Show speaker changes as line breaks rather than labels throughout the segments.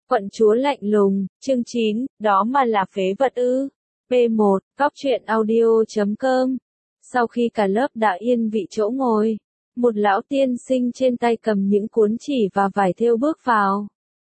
Quận chúa lạnh lùng, chương 9, đó mà là phế vật ư. P1, Cóc truyện audio.com. Sau khi cả lớp đã yên vị chỗ ngồi, một lão tiên sinh trên tay cầm những cuốn chỉ và vải thêu bước vào.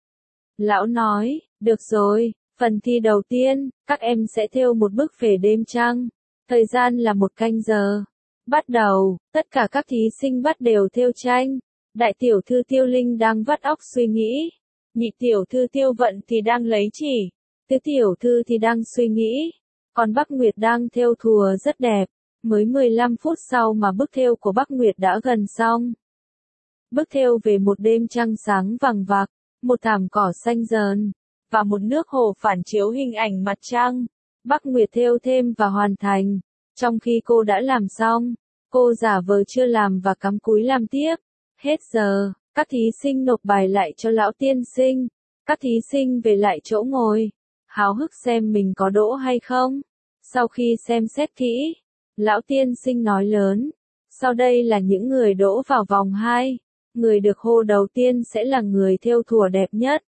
Lão nói, được rồi, phần thi đầu tiên, các em sẽ thêu một bức về đêm trăng. Thời gian là 1 canh giờ. Bắt đầu, tất cả các thí sinh bắt đều thêu tranh. Đại tiểu thư Tiêu Linh đang vắt óc suy nghĩ. Nhị tiểu thư Tiêu Vận thì đang lấy chỉ. Tứ tiểu thư thì đang suy nghĩ. Còn Bắc Nguyệt đang thêu thùa rất đẹp. Mới 15 phút sau mà bức thêu của Bắc Nguyệt đã gần xong. Bức thêu về một đêm trăng sáng vằng vặc, một thảm cỏ xanh dờn, và một nước hồ phản chiếu hình ảnh mặt trăng. Bắc Nguyệt thêu thêm và hoàn thành. Trong khi cô đã làm xong, cô giả vờ chưa làm và cắm cúi làm tiếp. Hết giờ, các thí sinh nộp bài lại cho lão tiên sinh. Các thí sinh về lại chỗ ngồi, háo hức xem mình có đỗ hay không. Sau khi xem xét kỹ, lão tiên sinh nói lớn, sau đây là những người đỗ vào vòng 2. Người được hô đầu tiên sẽ là người thêu thùa đẹp nhất.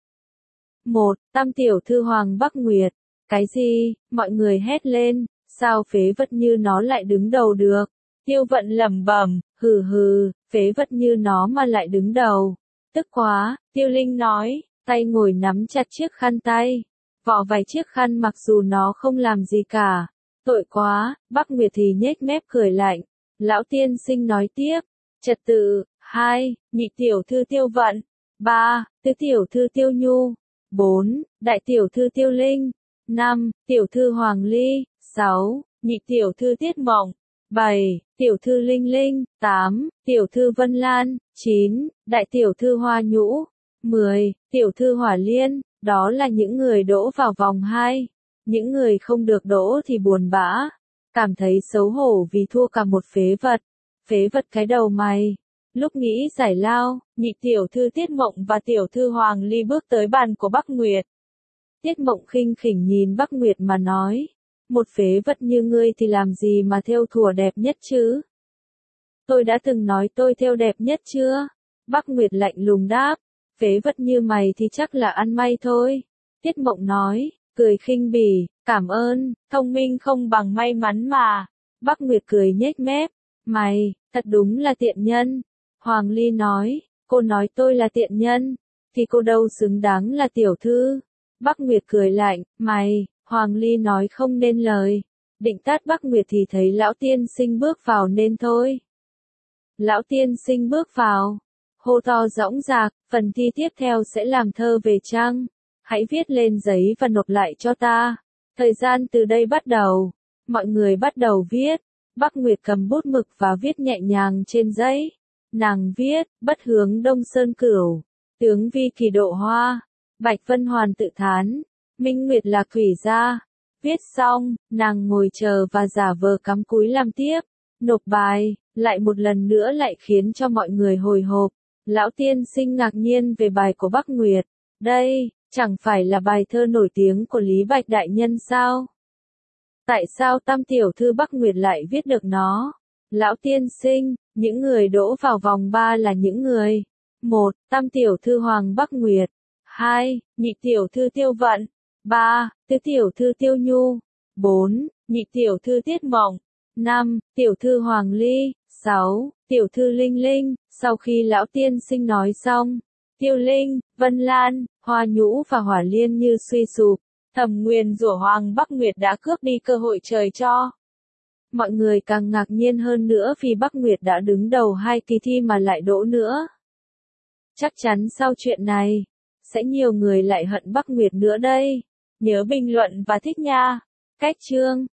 1. Tam tiểu thư Hoàng Bắc Nguyệt. Cái gì? Mọi người hét lên, sao phế vật như nó lại đứng đầu được? Tiêu Vận lẩm bẩm, hừ hừ, phế vật như nó mà lại đứng đầu. Tức quá, Tiêu Linh nói, tay ngồi nắm chặt chiếc khăn tay. Vỏ vài chiếc khăn mặc dù nó không làm gì cả. Tội quá, Bắc Nguyệt thì nhếch mép cười lạnh. Lão tiên sinh nói tiếp, trật tự. 2. Nhị tiểu thư Tiêu Vận. 3. Tứ tiểu thư Tiêu Nhu. 4. Đại tiểu thư Tiêu Linh. 5. Tiểu thư Hoàng Ly. 6. Nhị tiểu thư Tiết Mộng. 7. Tiểu thư Linh Linh. 8. Tiểu thư Vân Lan. 9. Đại tiểu thư Hoa Nhũ. 10. Tiểu thư Hỏa Liên. Đó là những người đỗ vào vòng 2. Những người không được đỗ thì buồn bã, cảm thấy xấu hổ vì thua cả một phế vật. Phế vật cái đầu mày. Lúc nghĩ giải lao, nhị tiểu thư Tiết Mộng và tiểu thư Hoàng Ly bước tới bàn của Bắc Nguyệt. Tiết Mộng khinh khỉnh nhìn Bắc Nguyệt mà nói, một phế vật như ngươi thì làm gì mà thêu thùa đẹp nhất chứ? Tôi đã từng nói tôi thêu đẹp nhất chưa? Bắc Nguyệt lạnh lùng đáp, phế vật như mày thì chắc là ăn may thôi. Tiết Mộng nói, cười khinh bỉ, cảm ơn, thông minh không bằng may mắn mà. Bắc Nguyệt cười nhếch mép, mày, thật đúng là tiện nhân. Hoàng Ly nói, cô nói tôi là tiện nhân, thì cô đâu xứng đáng là tiểu thư. Bắc Nguyệt cười lạnh, mày, Hoàng Ly nói không nên lời. Định tát Bắc Nguyệt thì thấy lão tiên sinh bước vào nên thôi. Lão tiên sinh bước vào, hô to dõng dạc, phần thi tiếp theo sẽ làm thơ về trăng. Hãy viết lên giấy và nộp lại cho ta. Thời gian từ đây bắt đầu. Mọi người bắt đầu viết. Bắc Nguyệt cầm bút mực và viết nhẹ nhàng trên giấy. Nàng viết, bất hướng Đông Sơn Cửu, tướng vi kỳ độ hoa. Bạch Vân Hoàn tự thán, Minh Nguyệt là quỷ gia. Viết xong, nàng ngồi chờ và giả vờ cắm cúi làm tiếp. Nộp bài, lại một lần nữa lại khiến cho mọi người hồi hộp. Lão tiên sinh ngạc nhiên về bài của Bắc Nguyệt. Đây, chẳng phải là bài thơ nổi tiếng của Lý Bạch Đại Nhân sao? Tại sao tam tiểu thư Bắc Nguyệt lại viết được nó? Lão tiên sinh, những người đỗ vào vòng 3 là những người. 1. Tam tiểu thư Hoàng Bắc Nguyệt. 2. Nhị tiểu thư Tiêu Vận. 3. Tứ tiểu thư Tiêu Nhu. 4. Nhị tiểu thư Tiết Mộng. 5. Tiểu thư Hoàng Ly. 6. Tiểu thư Linh Linh. Sau khi lão tiên sinh nói xong, Tiêu Linh, Vân Lan, Hoa Nhũ và Hỏa Liên như suy sụp, thầm nguyền rủa Hoàng Bắc Nguyệt đã cướp đi cơ hội trời cho. Mọi người càng ngạc nhiên hơn nữa vì Bắc Nguyệt đã đứng đầu 2 kỳ thi mà lại đỗ nữa. Chắc chắn sau chuyện này, sẽ nhiều người lại hận Bắc Nguyệt nữa đây. Nhớ bình luận và thích nha. Cách chương